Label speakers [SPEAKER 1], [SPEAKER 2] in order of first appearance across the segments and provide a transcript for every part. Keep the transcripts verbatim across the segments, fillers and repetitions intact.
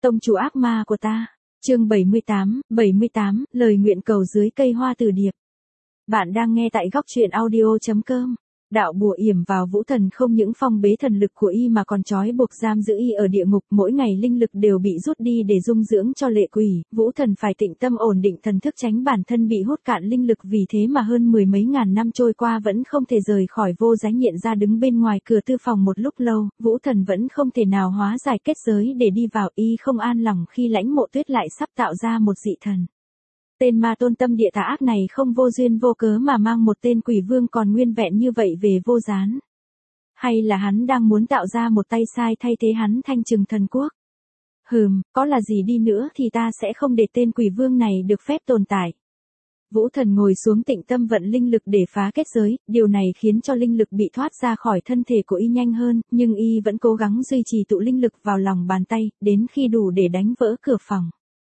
[SPEAKER 1] Tông chủ ác ma của ta. Chương bảy mươi tám, bảy mươi tám, lời nguyện cầu dưới cây hoa từ điệp. Bạn đang nghe tại góc truyện audio chấm com. Đạo bùa yểm vào Vũ Thần không những phong bế thần lực của y mà còn trói buộc giam giữ y ở địa ngục, mỗi ngày linh lực đều bị rút đi để dung dưỡng cho lệ quỷ. Vũ Thần phải tịnh tâm ổn định thần thức tránh bản thân bị hút cạn linh lực, vì thế mà hơn mười mấy ngàn năm trôi qua vẫn không thể rời khỏi vô giái nghiện ra đứng bên ngoài cửa tư phòng một lúc lâu. Vũ Thần vẫn không thể nào hóa giải kết giới để đi vào, y không an lòng khi Lãnh Mộ Tuyết lại sắp tạo ra một dị thần. Tên ma tôn tâm địa tà ác này không vô duyên vô cớ mà mang một tên quỷ vương còn nguyên vẹn như vậy về Vô Gián. Hay là hắn đang muốn tạo ra một tay sai thay thế hắn thanh trừng thần quốc? Hừm, có là gì đi nữa thì ta sẽ không để tên quỷ vương này được phép tồn tại. Vũ Thần ngồi xuống tịnh tâm vận linh lực để phá kết giới, điều này khiến cho linh lực bị thoát ra khỏi thân thể của y nhanh hơn, nhưng y vẫn cố gắng duy trì tụ linh lực vào lòng bàn tay, đến khi đủ để đánh vỡ cửa phòng.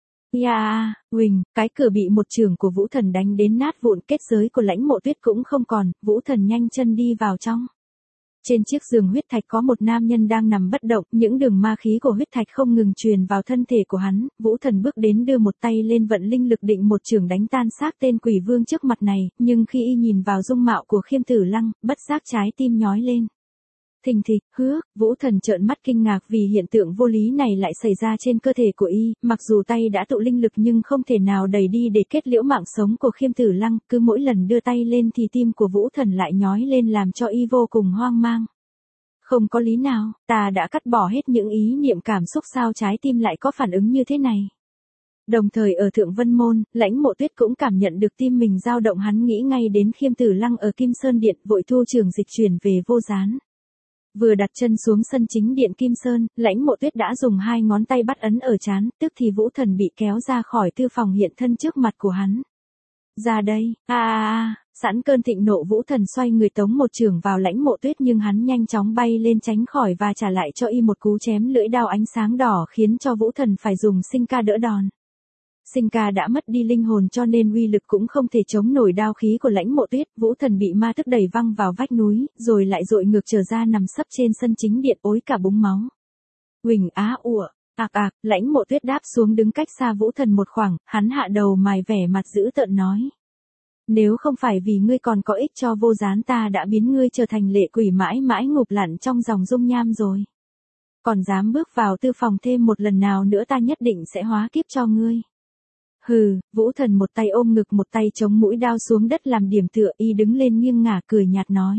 [SPEAKER 1] Ya, huỳnh, cái cửa bị một chưởng của Vũ Thần đánh đến nát vụn, kết giới của Lãnh Mộ Tuyết cũng không còn, Vũ Thần nhanh chân đi vào trong. Trên chiếc giường huyết thạch có một nam nhân đang nằm bất động, những đường ma khí của huyết thạch không ngừng truyền vào thân thể của hắn. Vũ Thần bước đến đưa một tay lên vận linh lực định một chưởng đánh tan xác tên quỷ vương trước mặt này, nhưng khi y nhìn vào dung mạo của Khiêm Tử Lăng, bất giác trái tim nhói lên. Thình thịch, hứa, Vũ Thần trợn mắt kinh ngạc vì hiện tượng vô lý này lại xảy ra trên cơ thể của y, mặc dù tay đã tụ linh lực nhưng không thể nào đẩy đi để kết liễu mạng sống của Khiêm Tử Lăng, cứ mỗi lần đưa tay lên thì tim của Vũ Thần lại nhói lên làm cho y vô cùng hoang mang. Không có lý nào, ta đã cắt bỏ hết những ý niệm cảm xúc, sao trái tim lại có phản ứng như thế này. Đồng thời ở Thượng Vân Môn, Lãnh Mộ Tuyết cũng cảm nhận được tim mình dao động, hắn nghĩ ngay đến Khiêm Tử Lăng ở Kim Sơn Điện, vội thu trường dịch chuyển về Vô Gián. Vừa đặt chân xuống sân chính điện Kim Sơn, Lãnh Mộ Tuyết đã dùng hai ngón tay bắt ấn ở trán, tức thì Vũ Thần bị kéo ra khỏi tư phòng hiện thân trước mặt của hắn. Ra đây, a a a, sẵn cơn thịnh nộ Vũ Thần xoay người tống một chưởng vào Lãnh Mộ Tuyết, nhưng hắn nhanh chóng bay lên tránh khỏi và trả lại cho y một cú chém lưỡi đao ánh sáng đỏ khiến cho Vũ Thần phải dùng sinh ca đỡ đòn. Sinh ca đã mất đi linh hồn cho nên uy lực cũng không thể chống nổi đao khí của Lãnh Mộ Tuyết. Vũ Thần bị ma thức đẩy văng vào vách núi, rồi lại dội ngược trở ra nằm sấp trên sân chính điện, ối cả búng máu. Huỳnh á ủa, ạc ạc, Lãnh Mộ Tuyết đáp xuống đứng cách xa Vũ Thần một khoảng, hắn hạ đầu mài vẻ mặt dữ tợn nói. Nếu không phải vì ngươi còn có ích cho Vô Gián, ta đã biến ngươi trở thành lệ quỷ mãi mãi ngụp lặn trong dòng dung nham rồi. Còn dám bước vào tư phòng thêm một lần nào nữa, ta nhất định sẽ hóa kiếp cho ngươi. Hừ, Vũ Thần một tay ôm ngực một tay chống mũi đao xuống đất làm điểm tựa, y đứng lên nghiêng ngả cười nhạt nói.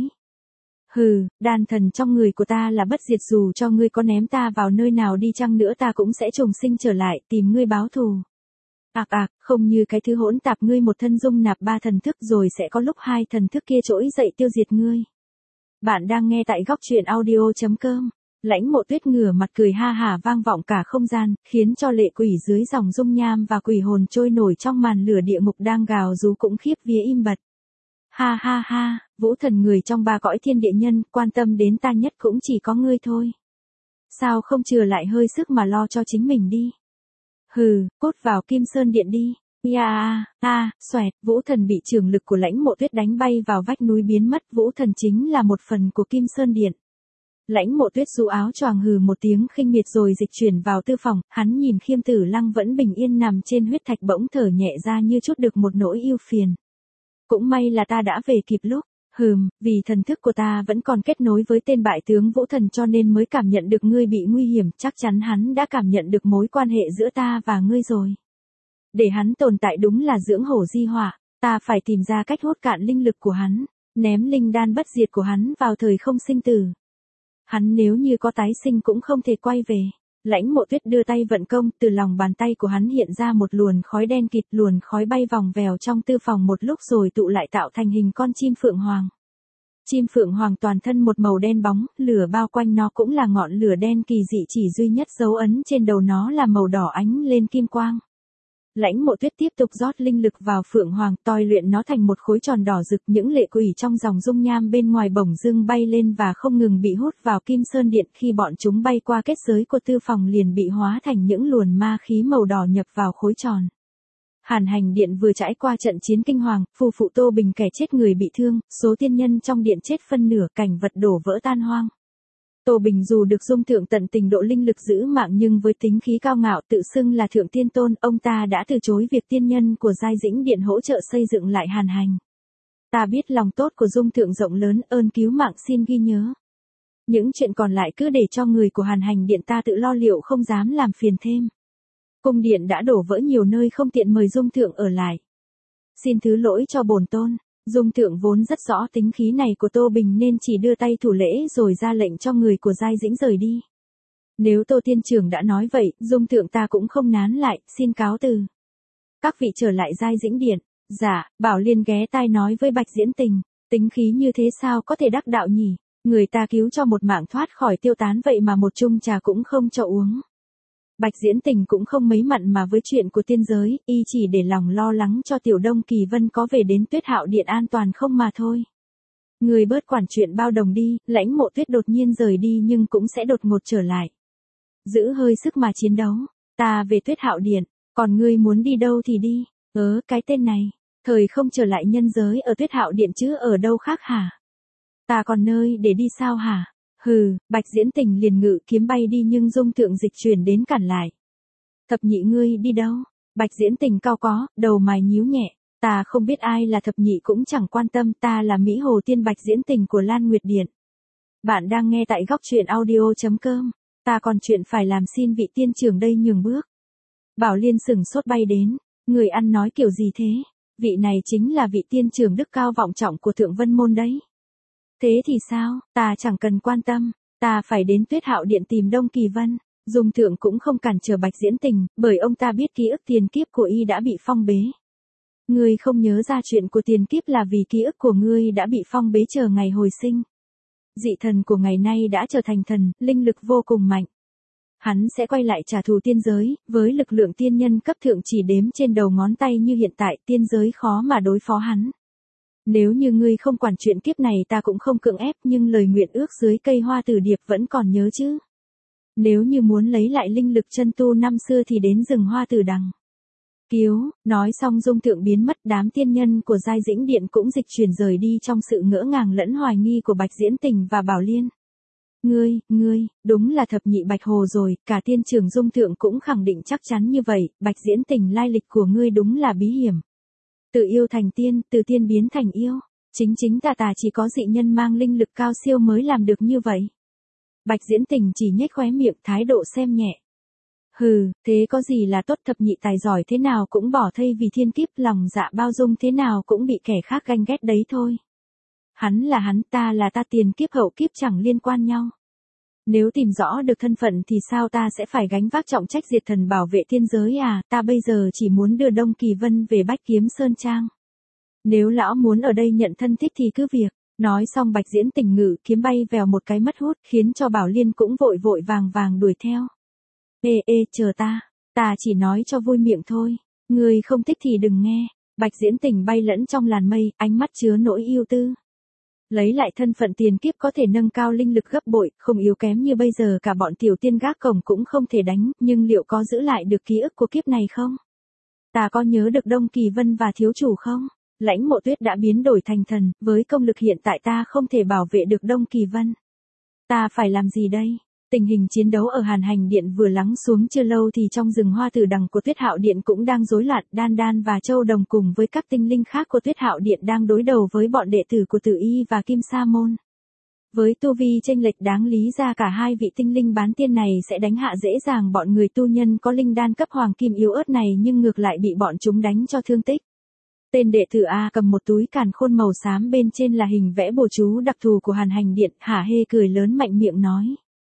[SPEAKER 1] Hừ, đan thần trong người của ta là bất diệt, dù cho ngươi có ném ta vào nơi nào đi chăng nữa ta cũng sẽ trùng sinh trở lại tìm ngươi báo thù. Ạc ạc, không như cái thứ hỗn tạp ngươi một thân dung nạp ba thần thức, rồi sẽ có lúc hai thần thức kia trỗi dậy tiêu diệt ngươi. Bạn đang nghe tại góc truyện audio chấm com. Lãnh Mộ Tuyết ngửa mặt cười ha hả vang vọng cả không gian, khiến cho lệ quỷ dưới dòng dung nham và quỷ hồn trôi nổi trong màn lửa địa ngục đang gào rú cũng khiếp vía im bặt. Ha ha ha, Vũ Thần người trong ba cõi thiên địa nhân, quan tâm đến ta nhất cũng chỉ có ngươi thôi. Sao không chừa lại hơi sức mà lo cho chính mình đi. Hừ, cút vào Kim Sơn Điện đi. Ya a a, xoẹt, Vũ Thần bị trường lực của Lãnh Mộ Tuyết đánh bay vào vách núi biến mất. Vũ Thần chính là một phần của Kim Sơn Điện. Lãnh Mộ Tuyết rũ áo choàng hừ một tiếng khinh miệt rồi dịch chuyển vào tư phòng, hắn nhìn Khiêm Tử Lăng vẫn bình yên nằm trên huyết thạch bỗng thở nhẹ ra như chút được một nỗi ưu phiền. Cũng may là ta đã về kịp lúc. Hừm, vì thần thức của ta vẫn còn kết nối với tên bại tướng Vũ Thần cho nên mới cảm nhận được ngươi bị nguy hiểm, chắc chắn hắn đã cảm nhận được mối quan hệ giữa ta và ngươi rồi. Để hắn tồn tại đúng là dưỡng hổ di họa, ta phải tìm ra cách hút cạn linh lực của hắn, ném linh đan bất diệt của hắn vào thời không sinh tử. Hắn nếu như có tái sinh cũng không thể quay về. Lãnh Mộ Tuyết đưa tay vận công, từ lòng bàn tay của hắn hiện ra một luồn khói đen kịt, luồn khói bay vòng vèo trong tư phòng một lúc rồi tụ lại tạo thành hình con chim phượng hoàng. Chim phượng hoàng toàn thân một màu đen bóng, lửa bao quanh nó cũng là ngọn lửa đen kỳ dị, chỉ duy nhất dấu ấn trên đầu nó là màu đỏ ánh lên kim quang. Lãnh Mộ Tuyết tiếp tục rót linh lực vào phượng hoàng, toi luyện nó thành một khối tròn đỏ rực, những lệ quỷ trong dòng dung nham bên ngoài bổng dưng bay lên và không ngừng bị hút vào Kim Sơn Điện, khi bọn chúng bay qua kết giới của tư phòng liền bị hóa thành những luồn ma khí màu đỏ nhập vào khối tròn. Hàn Hành Điện vừa trải qua trận chiến kinh hoàng, phù phụ Tô Bình kẻ chết người bị thương, số tiên nhân trong điện chết phân nửa, cảnh vật đổ vỡ tan hoang. Tô Bình dù được Dung Thượng tận tình độ linh lực giữ mạng nhưng với tính khí cao ngạo tự xưng là thượng tiên tôn, ông ta đã từ chối việc tiên nhân của Giai Dĩnh Điện hỗ trợ xây dựng lại Hàn Hành. Ta biết lòng tốt của Dung Thượng rộng lớn, ơn cứu mạng xin ghi nhớ. Những chuyện còn lại cứ để cho người của Hàn Hành Điện ta tự lo liệu, không dám làm phiền thêm. Cung điện đã đổ vỡ nhiều nơi, không tiện mời Dung Thượng ở lại. Xin thứ lỗi cho bổn tôn. Dung Thượng vốn rất rõ tính khí này của Tô Bình nên chỉ đưa tay thủ lễ rồi ra lệnh cho người của Giai Dĩnh rời đi. Nếu Tô Tiên Trưởng đã nói vậy, Dung Thượng ta cũng không nán lại, xin cáo từ. Các vị trở lại Giai Dĩnh Điện. Dạ, Bảo Liên ghé tai nói với Bạch Diễn Tình, tính khí như thế sao có thể đắc đạo nhỉ, người ta cứu cho một mạng thoát khỏi tiêu tán vậy mà một chung trà cũng không cho uống. Bạch Diễn Tình cũng không mấy mặn mà với chuyện của tiên giới, y chỉ để lòng lo lắng cho Tiểu Đông Kỳ Vân có về đến Tuyết Hạo Điện an toàn không mà thôi. Người bớt quản chuyện bao đồng đi, Lãnh Mộ Tuyết đột nhiên rời đi nhưng cũng sẽ đột ngột trở lại. Giữ hơi sức mà chiến đấu, ta về Tuyết Hạo Điện, còn ngươi muốn đi đâu thì đi, ớ cái tên này, thời không trở lại nhân giới ở Tuyết Hạo Điện chứ ở đâu khác hả? Ta còn nơi để đi sao hả? Hừ, Bạch Diễn Tình liền ngự kiếm bay đi nhưng Dung Thượng dịch chuyển đến cản lại. Thập nhị ngươi đi đâu? Bạch Diễn Tình cao có, đầu mày nhíu nhẹ, ta không biết ai là thập nhị cũng chẳng quan tâm, ta là Mỹ Hồ Tiên Bạch Diễn Tình của Lan Nguyệt Điện. Bạn đang nghe tại góc truyện audio chấm com, ta còn chuyện phải làm, xin vị tiên trưởng đây nhường bước. Bảo Liên sừng sốt bay đến, người ăn nói kiểu gì thế? Vị này chính là vị tiên trưởng đức cao vọng trọng của Thượng Vân Môn đấy. Thế thì sao, ta chẳng cần quan tâm, ta phải đến Tuyết Hạo Điện tìm Đông Kỳ Vân. Dung Thượng cũng không cản trở Bạch Diễn Tình, bởi ông ta biết ký ức tiền kiếp của y đã bị phong bế. Ngươi không nhớ ra chuyện của tiền kiếp là vì ký ức của ngươi đã bị phong bế chờ ngày hồi sinh. Dị thần của ngày nay đã trở thành thần, linh lực vô cùng mạnh. Hắn sẽ quay lại trả thù tiên giới, với lực lượng tiên nhân cấp thượng chỉ đếm trên đầu ngón tay như hiện tại, tiên giới khó mà đối phó hắn. Nếu như ngươi không quản chuyện kiếp này ta cũng không cưỡng ép, nhưng lời nguyện ước dưới cây hoa tử điệp vẫn còn nhớ chứ. Nếu như muốn lấy lại linh lực chân tu năm xưa thì đến rừng hoa tử đằng. Cứu, nói xong Dung Thượng biến mất, đám tiên nhân của Giai Dĩnh Điện cũng dịch chuyển rời đi trong sự ngỡ ngàng lẫn hoài nghi của Bạch Diễn Tình và Bảo Liên. Ngươi, ngươi, đúng là thập nhị Bạch Hồ rồi, cả tiên trưởng Dung Thượng cũng khẳng định chắc chắn như vậy, Bạch Diễn Tình lai lịch của ngươi đúng là bí hiểm. Từ yêu thành tiên, từ tiên biến thành yêu, chính chính tà tà chỉ có dị nhân mang linh lực cao siêu mới làm được như vậy. Bạch Diễn Tình chỉ nhếch khóe miệng, thái độ xem nhẹ. Hừ, thế có gì là tốt, thập nhị tài giỏi thế nào cũng bỏ thây vì thiên kiếp, lòng dạ bao dung thế nào cũng bị kẻ khác ganh ghét đấy thôi. Hắn là hắn, ta là ta, tiền kiếp hậu kiếp chẳng liên quan nhau. Nếu tìm rõ được thân phận thì sao ta sẽ phải gánh vác trọng trách diệt thần bảo vệ thiên giới à, ta bây giờ chỉ muốn đưa Đông Kỳ Vân về Bách Kiếm Sơn Trang. Nếu lão muốn ở đây nhận thân thích thì cứ việc. Nói xong Bạch Diễn Tình ngự kiếm bay vèo một cái mất hút, khiến cho Bảo Liên cũng vội vội vàng vàng đuổi theo. Ê ê, chờ ta, ta chỉ nói cho vui miệng thôi, người không thích thì đừng nghe. Bạch Diễn Tình bay lẫn trong làn mây, ánh mắt chứa nỗi yêu tư. Lấy lại thân phận tiền kiếp có thể nâng cao linh lực gấp bội, không yếu kém như bây giờ, cả bọn tiểu tiên gác cổng cũng không thể đánh, nhưng liệu có giữ lại được ký ức của kiếp này không? Ta có nhớ được Đông Kỳ Vân và thiếu chủ không? Lãnh Mộ Tuyết đã biến đổi thành thần, với công lực hiện tại ta không thể bảo vệ được Đông Kỳ Vân. Ta phải làm gì đây? Tình hình chiến đấu ở Hàn Hành Điện vừa lắng xuống chưa lâu thì trong rừng hoa tử đằng của Tuyết Hạo Điện cũng đang rối loạn, Đan Đan và Châu Đồng cùng với các tinh linh khác của Tuyết Hạo Điện đang đối đầu với bọn đệ tử của Tử Y và Kim Sa Môn. Với tu vi chênh lệch đáng lý ra cả hai vị tinh linh bán tiên này sẽ đánh hạ dễ dàng bọn người tu nhân có linh đan cấp hoàng kim yếu ớt này, nhưng ngược lại bị bọn chúng đánh cho thương tích. Tên đệ tử A cầm một túi càn khôn màu xám, bên trên là hình vẽ bùa chú đặc thù của Hàn Hành Điện, hả hê cười lớn mạnh miệng nói.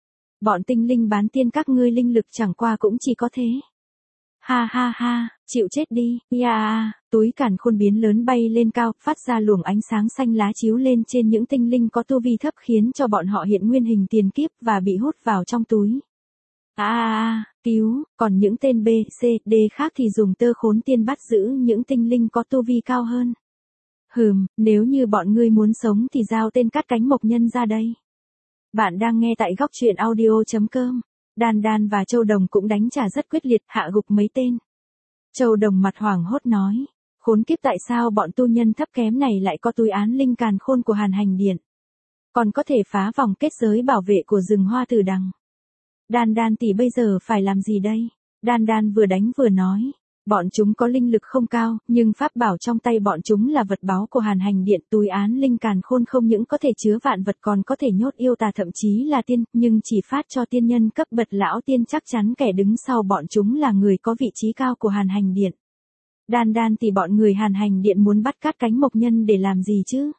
[SPEAKER 1] Bọn tinh linh bán tiên các ngươi linh lực chẳng qua cũng chỉ có thế. Ha ha ha, chịu chết đi, ya yeah. Túi càn khôn biến lớn bay lên cao, phát ra luồng ánh sáng xanh lá chiếu lên trên những tinh linh có tu vi thấp, khiến cho bọn họ hiện nguyên hình tiền kiếp và bị hút vào trong túi. A a a, cứu, còn những tên B, C, D khác thì dùng tơ khốn tiên bắt giữ những tinh linh có tu vi cao hơn. Hừm, nếu như bọn ngươi muốn sống thì giao tên cắt cánh mộc nhân ra đây. Bạn đang nghe tại góc truyện audio chấm com. Đan Đan và Châu Đồng cũng đánh trả rất quyết liệt, hạ gục mấy tên. Châu Đồng mặt hoảng hốt nói, khốn kiếp, tại sao bọn tu nhân thấp kém này lại có túi án linh càn khôn của Hàn Hành Điện? còn có thể phá vòng kết giới bảo vệ của rừng hoa tử đằng. Đan Đan tỷ bây giờ phải làm gì đây? Đan Đan vừa đánh vừa nói. Bọn chúng có linh lực không cao, nhưng pháp bảo trong tay bọn chúng là vật báu của Hàn Hành Điện. Túi án linh càn khôn không những có thể chứa vạn vật còn có thể nhốt yêu tà thậm chí là tiên, nhưng chỉ phát cho tiên nhân cấp bậc lão tiên, chắc chắn kẻ đứng sau bọn chúng là người có vị trí cao của Hàn Hành Điện. Đan Đan tỷ bọn người Hàn Hành Điện muốn bắt cát cánh mộc nhân để làm gì chứ?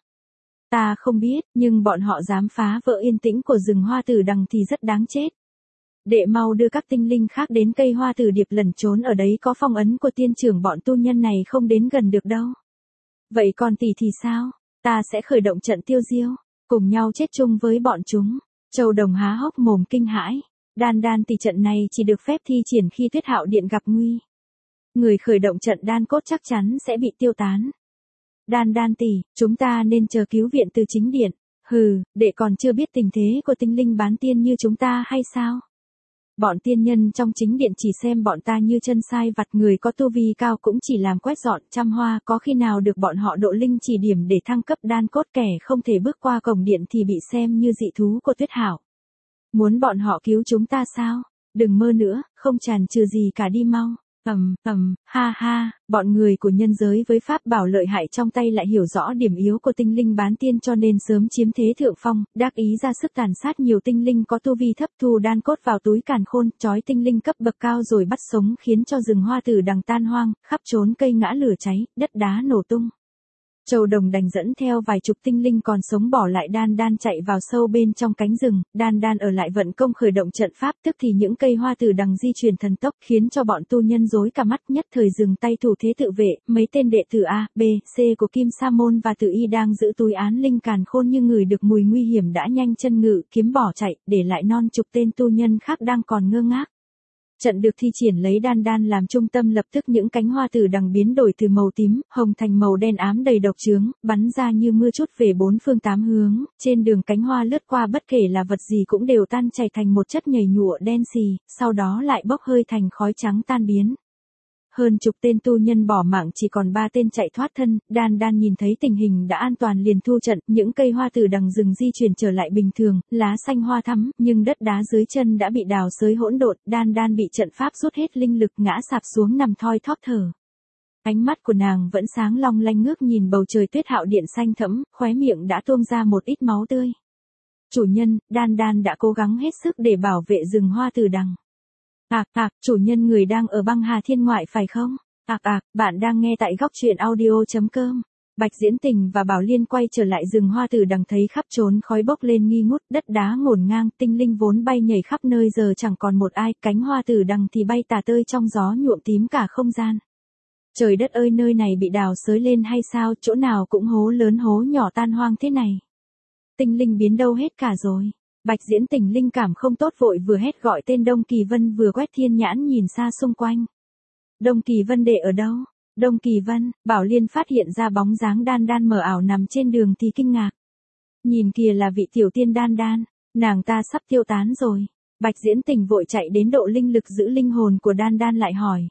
[SPEAKER 1] Ta không biết, nhưng bọn họ dám phá vỡ yên tĩnh của rừng hoa tử đằng thì rất đáng chết. Đệ mau đưa các tinh linh khác đến cây hoa tử điệp lẩn trốn ở đấy, có phong ấn của tiên trưởng, bọn tu nhân này không đến gần được đâu. Vậy còn tỷ thì sao? Ta sẽ khởi động trận tiêu diêu, cùng nhau chết chung với bọn chúng. Châu Đồng há hốc mồm kinh hãi. Đan Đan tỷ, trận này chỉ được phép thi triển khi Tuyết Hạo Điện gặp nguy. Người khởi động trận đan cốt chắc chắn sẽ bị tiêu tán. Đan Đan tỷ, chúng ta nên chờ cứu viện từ chính điện. Hừ, đệ còn chưa biết tình thế của tinh linh bán tiên như chúng ta hay sao? Bọn tiên nhân trong chính điện chỉ xem bọn ta như chân sai vặt, người có tu vi cao cũng chỉ làm quét dọn chăm hoa, có khi nào được bọn họ độ linh chỉ điểm để thăng cấp đan cốt. Kẻ không thể bước qua cổng điện thì bị xem như dị thú của Tuyết Hạo. Muốn bọn họ cứu chúng ta sao? Đừng mơ nữa, không chần chừ gì cả, đi mau. Ầm, ầm, ha ha, bọn người của nhân giới với pháp bảo lợi hại trong tay lại hiểu rõ điểm yếu của tinh linh bán tiên, cho nên sớm chiếm thế thượng phong, đắc ý ra sức tàn sát nhiều tinh linh có tu vi thấp, thu đan cốt vào túi càn khôn, trói tinh linh cấp bậc cao rồi bắt sống, khiến cho rừng hoa tử đằng tan hoang, khắp trốn cây ngã lửa cháy, đất đá nổ tung. Châu Đồng đành dẫn theo vài chục tinh linh còn sống bỏ lại Đan Đan chạy vào sâu bên trong cánh rừng. Đan Đan ở lại vận công khởi động trận pháp, tức thì những cây hoa tử đằng di chuyển thần tốc, khiến cho bọn tu nhân rối cả mắt, nhất thời dừng tay thủ thế tự vệ. Mấy tên đệ tử A, B, C của Kim Sa Môn và Tử Y đang giữ túi án linh càn khôn nhưng ngửi được mùi nguy hiểm đã nhanh chân ngự kiếm bỏ chạy, để lại non chục tên tu nhân khác đang còn ngơ ngác. Trận được thi triển lấy Đan Đan làm trung tâm, lập tức những cánh hoa tử đằng biến đổi từ màu tím, hồng thành màu đen ám đầy độc chướng, bắn ra như mưa chút về bốn phương tám hướng. Trên đường cánh hoa lướt qua bất kể là vật gì cũng đều tan chảy thành một chất nhầy nhụa đen xì, sau đó lại bốc hơi thành khói trắng tan biến. Hơn chục tên tu nhân bỏ mạng, chỉ còn ba tên chạy thoát thân. Đan Đan nhìn thấy tình hình đã an toàn liền thu trận, những cây hoa tử đằng rừng di chuyển trở lại bình thường, lá xanh hoa thắm, nhưng đất đá dưới chân đã bị đào xới hỗn độn. Đan Đan bị trận pháp rút hết linh lực, ngã sạp xuống nằm thoi thóp thở. Ánh mắt của nàng vẫn sáng long lanh ngước nhìn bầu trời Tuyết Hạo Điện xanh thẫm, khóe miệng đã tuôn ra một ít máu tươi. Chủ nhân, Đan Đan đã cố gắng hết sức để bảo vệ rừng hoa tử đằng. Ạc ạc, chủ nhân, người đang ở băng hà thiên ngoại phải không? Ạc ạc, bạn đang nghe tại góc truyện audio chấm com. Bạch Diễn Tình và Bảo Liên quay trở lại rừng hoa tử đằng, thấy khắp trốn khói bốc lên nghi ngút, đất đá ngổn ngang, tinh linh vốn bay nhảy khắp nơi giờ chẳng còn một ai, cánh hoa tử đằng thì bay tả tơi trong gió, nhuộm tím cả không gian. Trời đất ơi, nơi này bị đào xới lên hay sao, chỗ nào cũng hố lớn hố nhỏ tan hoang thế này. Tinh linh biến đâu hết cả rồi. Bạch Diễn Tình linh cảm không tốt, vội vừa hét gọi tên Đông Kỳ Vân vừa quét thiên nhãn nhìn xa xung quanh. Đông Kỳ Vân đệ ở đâu? Đông Kỳ Vân, Bảo Liên phát hiện ra bóng dáng Đan Đan mờ ảo nằm trên đường thì kinh ngạc. Nhìn kìa, là vị tiểu tiên Đan Đan, nàng ta sắp tiêu tán rồi. Bạch Diễn Tình vội chạy đến độ linh lực giữ linh hồn của Đan Đan lại hỏi.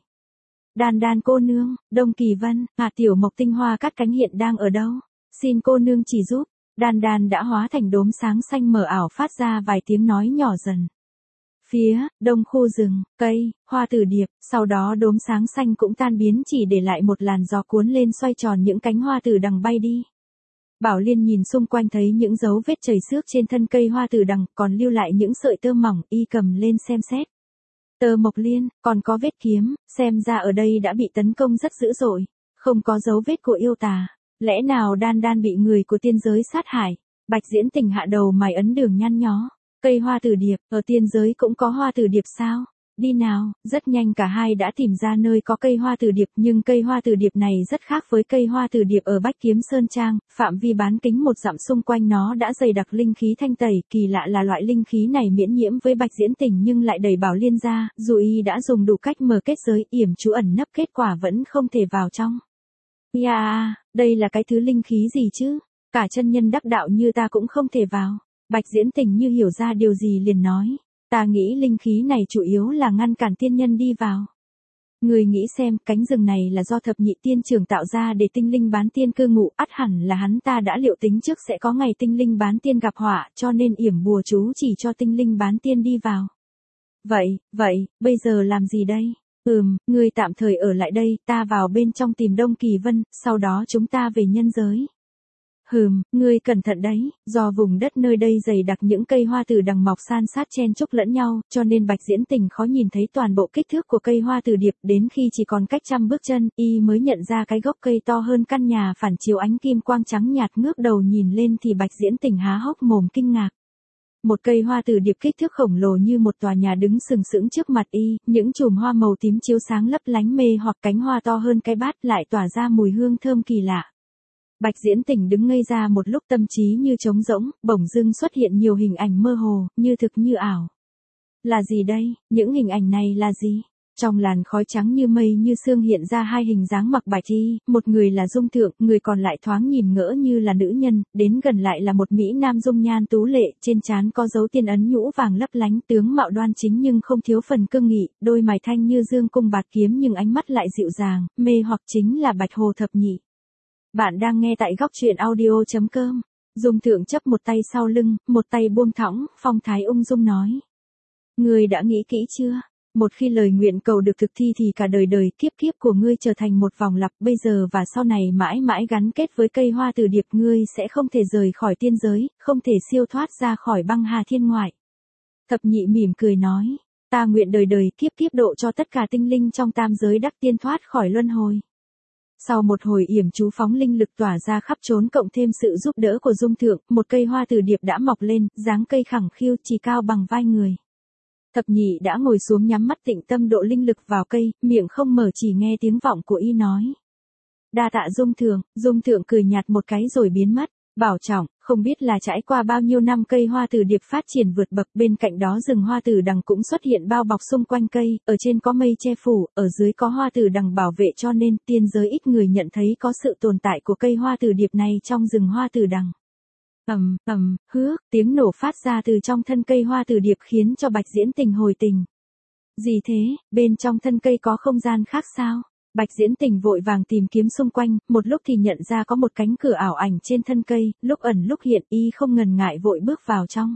[SPEAKER 1] Đan Đan cô nương, Đông Kỳ Vân, à tiểu mộc tinh hoa cắt cánh hiện đang ở đâu? Xin cô nương chỉ giúp. Đan Đan đã hóa thành đốm sáng xanh mờ ảo, phát ra vài tiếng nói nhỏ dần. Phía đông khu rừng, cây hoa tử điệp, sau đó đốm sáng xanh cũng tan biến, chỉ để lại một làn gió cuốn lên xoay tròn những cánh hoa tử đằng bay đi. Bảo Liên nhìn xung quanh thấy những dấu vết chảy xước trên thân cây hoa tử đằng, còn lưu lại những sợi tơ mỏng, y cầm lên xem xét. Tơ mộc liên, còn có vết kiếm, xem ra ở đây đã bị tấn công rất dữ dội, không có dấu vết của yêu tà. Lẽ nào Đan Đan bị người của tiên giới sát hại? Bạch Diễn Tình hạ đầu mày ấn đường nhăn nhó. Cây hoa tử điệp, ở tiên giới cũng có hoa tử điệp sao? Đi nào, rất nhanh cả hai đã tìm ra nơi có cây hoa tử điệp, nhưng cây hoa tử điệp này rất khác với cây hoa tử điệp ở Bách Kiếm Sơn Trang, phạm vi bán kính một dặm xung quanh nó đã dày đặc linh khí thanh tẩy, kỳ lạ là loại linh khí này miễn nhiễm với Bạch Diễn Tình nhưng lại đẩy Bảo Liên ra, dù y đã dùng đủ cách mở kết giới, yểm chú ẩn nấp, kết quả vẫn không thể vào trong. Yeah, đây là cái thứ linh khí gì chứ? Cả chân nhân đắc đạo như ta cũng không thể vào. Bạch Diễn Tình như hiểu ra điều gì liền nói. Ta nghĩ linh khí này chủ yếu là ngăn cản tiên nhân đi vào. Người nghĩ xem, cánh rừng này là do thập nhị tiên trưởng tạo ra để tinh linh bán tiên cư ngụ, ắt hẳn là hắn ta đã liệu tính trước sẽ có ngày tinh linh bán tiên gặp họa, cho nên yểm bùa chú chỉ cho tinh linh bán tiên đi vào. Vậy, vậy, bây giờ làm gì đây? Ừm, ngươi tạm thời ở lại đây, ta vào bên trong tìm Đông Kỳ Vân, sau đó chúng ta về nhân giới. Hừm, ngươi cẩn thận đấy, do vùng đất nơi đây dày đặc những cây hoa tử đằng mọc san sát chen chúc lẫn nhau, cho nên Bạch Diễn Tình khó nhìn thấy toàn bộ kích thước của cây hoa tử điệp, đến khi chỉ còn cách trăm bước chân, y mới nhận ra cái gốc cây to hơn căn nhà phản chiếu ánh kim quang trắng nhạt, ngước đầu nhìn lên thì Bạch Diễn Tình há hốc mồm kinh ngạc. Một cây hoa tử điệp kích thước khổng lồ như một tòa nhà đứng sừng sững trước mặt y, những chùm hoa màu tím chiếu sáng lấp lánh mê hoặc, cánh hoa to hơn cái bát lại tỏa ra mùi hương thơm kỳ lạ. Bạch Diễn Tình đứng ngây ra một lúc, tâm trí như trống rỗng, bỗng dưng xuất hiện nhiều hình ảnh mơ hồ, như thực như ảo. Là gì đây? Những hình ảnh này là gì? Trong làn khói trắng như mây như sương hiện ra hai hình dáng mặc bạch y, một người là Dung Thượng, người còn lại thoáng nhìn ngỡ như là nữ nhân, đến gần lại là một mỹ nam dung nhan tú lệ, trên trán có dấu tiên ấn nhũ vàng lấp lánh, tướng mạo đoan chính nhưng không thiếu phần cương nghị, đôi mày thanh như dương cung bạt kiếm nhưng ánh mắt lại dịu dàng, mê hoặc chính là Bạch Hồ Thập Nhị. Bạn đang nghe tại góc truyện audio chấm com. Dung Thượng chấp một tay sau lưng, một tay buông thõng, phong thái ung dung nói. Ngươi đã nghĩ kỹ chưa? Một khi lời nguyện cầu được thực thi thì cả đời đời kiếp kiếp của ngươi trở thành một vòng lặp, bây giờ và sau này mãi mãi gắn kết với cây hoa tử điệp, ngươi sẽ không thể rời khỏi tiên giới, không thể siêu thoát ra khỏi băng hà thiên ngoại. Thập Nhị mỉm cười nói, ta nguyện đời đời kiếp kiếp độ cho tất cả tinh linh trong tam giới đắc tiên thoát khỏi luân hồi. Sau một hồi yểm chú phóng linh lực tỏa ra khắp trốn cộng thêm sự giúp đỡ của Dung Thượng, một cây hoa tử điệp đã mọc lên, dáng cây khẳng khiu chỉ cao bằng vai người. Thập Nhị đã ngồi xuống nhắm mắt tịnh tâm độ linh lực vào cây, miệng không mở chỉ nghe tiếng vọng của y nói. Đa tạ Dung Thượng. Dung Thượng cười nhạt một cái rồi biến mất. Bảo trọng, không biết là trải qua bao nhiêu năm cây hoa tử điệp phát triển vượt bậc, bên cạnh đó rừng hoa tử đằng cũng xuất hiện bao bọc xung quanh cây, ở trên có mây che phủ, ở dưới có hoa tử đằng bảo vệ, cho nên tiên giới ít người nhận thấy có sự tồn tại của cây hoa tử điệp này trong rừng hoa tử đằng. Ầm, ầm, hước, tiếng nổ phát ra từ trong thân cây hoa tử điệp khiến cho Bạch Diễn Tình hồi tình. Gì thế, bên trong thân cây có không gian khác sao? Bạch Diễn Tình vội vàng tìm kiếm xung quanh, một lúc thì nhận ra có một cánh cửa ảo ảnh trên thân cây, lúc ẩn lúc hiện, y không ngần ngại vội bước vào trong.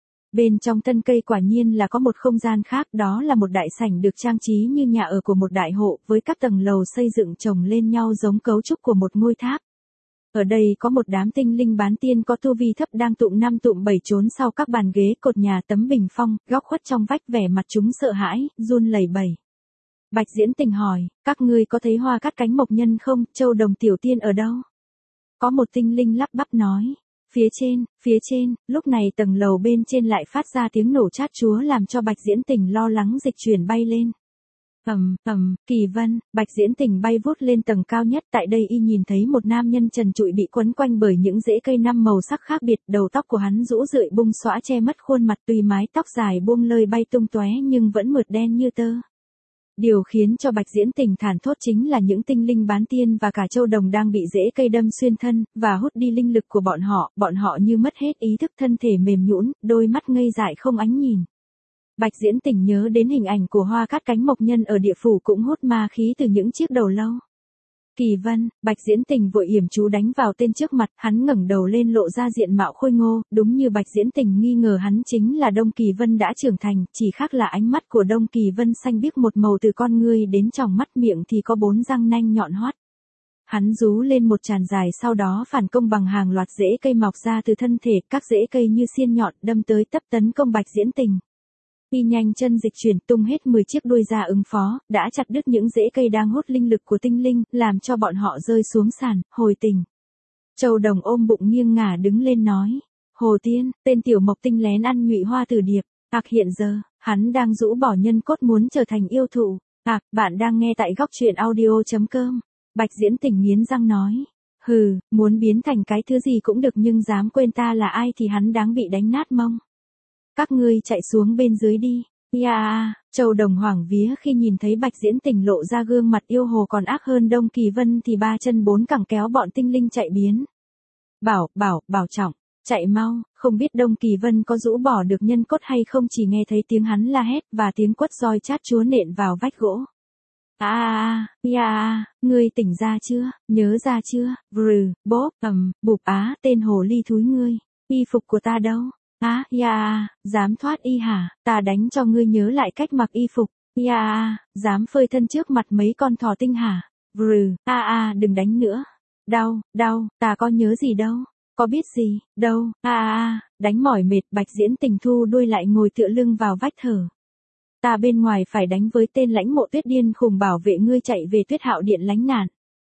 [SPEAKER 1] Bên trong thân cây quả nhiên là có một không gian khác, đó là một đại sảnh được trang trí như nhà ở của một đại hộ, với các tầng lầu xây dựng chồng lên nhau giống cấu trúc của một ngôi tháp. Ở đây có một đám tinh linh bán tiên có tu vi thấp đang tụm năm tụm bảy trốn sau các bàn ghế, cột nhà, tấm bình phong, góc khuất trong vách, vẻ mặt chúng sợ hãi, run lẩy bẩy. Bạch Diễn Tình hỏi, các ngươi có thấy Hoa Cát Cánh Mộc Nhân không, Châu Đồng tiểu tiên ở đâu? Có một tinh linh lắp bắp nói, phía trên, phía trên, lúc này tầng lầu bên trên lại phát ra tiếng nổ chát chúa làm cho Bạch Diễn Tình lo lắng dịch chuyển bay lên. Ầm, ầm, Kỳ Vân, Bạch Diễn Tình bay vút lên tầng cao nhất, tại đây y nhìn thấy một nam nhân trần trụi bị quấn quanh bởi những rễ cây năm màu sắc khác biệt, đầu tóc của hắn rũ rượi bung xõa che mất khuôn mặt, tuy mái tóc dài buông lơi bay tung tóe nhưng vẫn mượt đen như tơ. Điều khiến cho Bạch Diễn Tình thản thốt chính là những tinh linh bán tiên và cả Châu Đồng đang bị rễ cây đâm xuyên thân, và hút đi linh lực của bọn họ, bọn họ như mất hết ý thức, thân thể mềm nhũn, đôi mắt ngây dại không ánh nhìn. Bạch Diễn Tình nhớ đến hình ảnh của Hoa Cát Cánh Mộc Nhân ở địa phủ cũng hút ma khí từ những chiếc đầu lâu. Kỳ Vân, Bạch Diễn Tình vội yểm chú đánh vào tên trước mặt, hắn ngẩng đầu lên lộ ra diện mạo khôi ngô, đúng như Bạch Diễn Tình nghi ngờ, hắn chính là Đông Kỳ Vân đã trưởng thành, chỉ khác là ánh mắt của Đông Kỳ Vân xanh biếc một màu từ con ngươi đến tròng mắt, miệng thì có bốn răng nanh nhọn hoắt. Hắn rú lên một tràn dài, sau đó phản công bằng hàng loạt rễ cây mọc ra từ thân thể, các rễ cây như xiên nhọn đâm tới tấp tấn công Bạch Diễn Tình. Y nhanh chân dịch chuyển tung hết mười chiếc đuôi ra ứng phó, đã chặt đứt những rễ cây đang hút linh lực của tinh linh, làm cho bọn họ rơi xuống sàn, hồi tình. Châu Đồng ôm bụng nghiêng ngả đứng lên nói, Hồ Tiên, tên tiểu mộc tinh lén ăn nhụy hoa tử điệp, ạc hiện giờ, hắn đang rũ bỏ nhân cốt muốn trở thành yêu thụ. Ạc, bạn đang nghe tại góc truyện audio chấm com. Bạch Diễn Tình nghiến răng nói, hừ, muốn biến thành cái thứ gì cũng được nhưng dám quên ta là ai thì hắn đáng bị đánh nát mông. Các ngươi chạy xuống bên dưới đi. Ya, yeah. Châu Đồng hoảng vía khi nhìn thấy Bạch Diễn Tình lộ ra gương mặt yêu hồ còn ác hơn Đông Kỳ Vân thì ba chân bốn cẳng kéo bọn tinh linh chạy biến. Bảo, bảo, bảo trọng, chạy mau, không biết Đông Kỳ Vân có rũ bỏ được nhân cốt hay không, chỉ nghe thấy tiếng hắn la hét và tiếng quất roi chát chúa nện vào vách gỗ. À à à, ya à, ngươi tỉnh ra chưa, nhớ ra chưa, vrừ, bốp, ầm, bụp á, tên hồ ly thúi ngươi, y phục của ta đâu, á, ya à, dám thoát y hả, ta đánh cho ngươi nhớ lại cách mặc y phục, ya à, dám phơi thân trước mặt mấy con thỏ tinh hả, vrừ, a a đừng đánh nữa, đau, đau, ta có nhớ gì đâu, có biết gì, đâu, a a đánh mỏi mệt, Bạch Diễn Tình thu đuôi lại ngồi tựa lưng vào vách thở. Ta bên ngoài phải đánh với tên lãnh mộ tuyết điên khùng bảo vệ ngươi chạy về Tuyết Hạo Điện lánh nạn.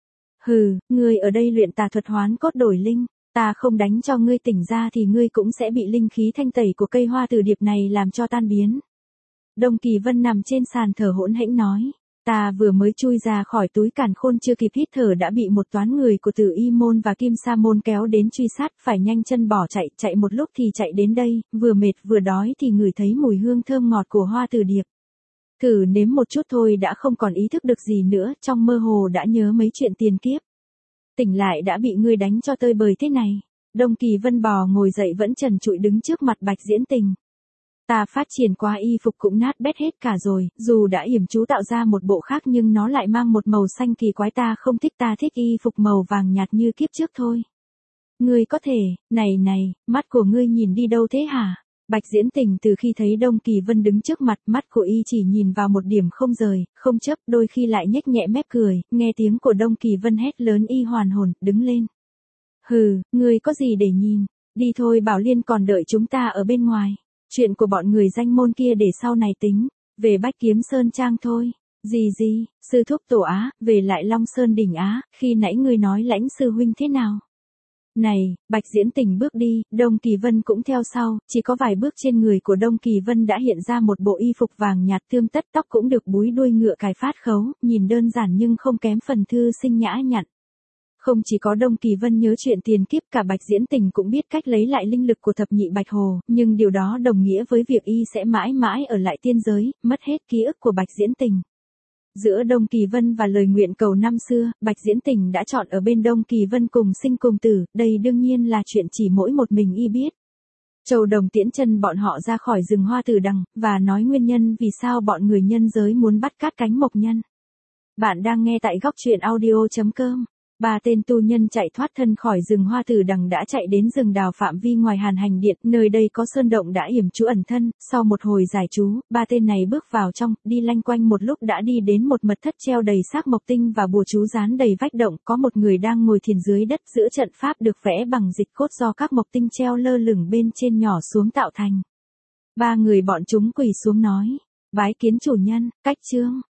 [SPEAKER 1] Hừ, ngươi ở đây luyện tà thuật hoán cốt đổi linh, ta không đánh cho ngươi tỉnh ra thì ngươi cũng sẽ bị linh khí thanh tẩy của cây hoa từ điệp này làm cho tan biến. Đông Kỳ Vân nằm trên sàn thở hỗn hển nói, ta vừa mới chui ra khỏi túi càn khôn chưa kịp hít thở đã bị một toán người của Tử Y môn và Kim Sa môn kéo đến truy sát, phải nhanh chân bỏ chạy, chạy một lúc thì chạy đến đây, vừa mệt vừa đói thì ngửi thấy mùi hương thơm ngọt của hoa từ điệp. Thử nếm một chút thôi đã không còn ý thức được gì nữa, trong mơ hồ đã nhớ mấy chuyện tiền kiếp. Tỉnh lại đã bị ngươi đánh cho tơi bời thế này. Đông Kỳ Vân bò ngồi dậy vẫn trần trụi đứng trước mặt Bạch Diễn Tình. Ta phát triển qua y phục cũng nát bét hết cả rồi, dù đã yểm chú tạo ra một bộ khác nhưng nó lại mang một màu xanh kỳ quái, ta không thích, ta thích y phục màu vàng nhạt như kiếp trước thôi. Ngươi có thể, này này, mắt của ngươi nhìn đi đâu thế hả? Bạch Diễn Tình từ khi thấy Đông Kỳ Vân đứng trước mặt, mắt của y chỉ nhìn vào một điểm không rời, không chấp, đôi khi lại nhếch nhẹ mép cười, nghe tiếng của Đông Kỳ Vân hét lớn y hoàn hồn, đứng lên. Hừ, ngươi có gì để nhìn, đi thôi, Bảo Liên còn đợi chúng ta ở bên ngoài. Chuyện của bọn người danh môn kia để sau này tính, về Bách Kiếm Sơn Trang thôi. Gì gì, sư thúc Tổ Á, về lại Long Sơn Đỉnh Á, khi nãy ngươi nói Lãnh sư huynh thế nào? Này, Bạch Diễn Tình bước đi, Đông Kỳ Vân cũng theo sau, chỉ có vài bước trên người của Đông Kỳ Vân đã hiện ra một bộ y phục vàng nhạt tươm tất, tóc cũng được búi đuôi ngựa cài phát khấu, nhìn đơn giản nhưng không kém phần thư sinh nhã nhặn. Không chỉ có Đông Kỳ Vân nhớ chuyện tiền kiếp, cả Bạch Diễn Tình cũng biết cách lấy lại linh lực của thập nhị Bạch Hồ, nhưng điều đó đồng nghĩa với việc y sẽ mãi mãi ở lại tiên giới, mất hết ký ức của Bạch Diễn Tình. Giữa Đông Kỳ Vân và lời nguyện cầu năm xưa, Bạch Diễn Tình đã chọn ở bên Đông Kỳ Vân cùng sinh cùng tử, đây đương nhiên là chuyện chỉ mỗi một mình y biết. Châu Đồng tiễn chân bọn họ ra khỏi rừng hoa tử đằng, và nói nguyên nhân vì sao bọn người nhân giới muốn bắt cát cánh mộc nhân. Bạn đang nghe tại góc truyện audio chấm com. Ba tên tu nhân chạy thoát thân khỏi rừng hoa tử đằng đã chạy đến rừng đào phạm vi ngoài Hàn Hành Điện, nơi đây có sơn động đã yểm chú ẩn thân, sau một hồi giải chú, ba tên này bước vào trong, đi lanh quanh một lúc đã đi đến một mật thất treo đầy xác mộc tinh và bùa chú dán đầy vách động, có một người đang ngồi thiền dưới đất giữa trận pháp được vẽ bằng dịch cốt do các mộc tinh treo lơ lửng bên trên nhỏ xuống tạo thành. Ba người bọn chúng quỳ xuống nói, bái kiến chủ nhân, cách chương.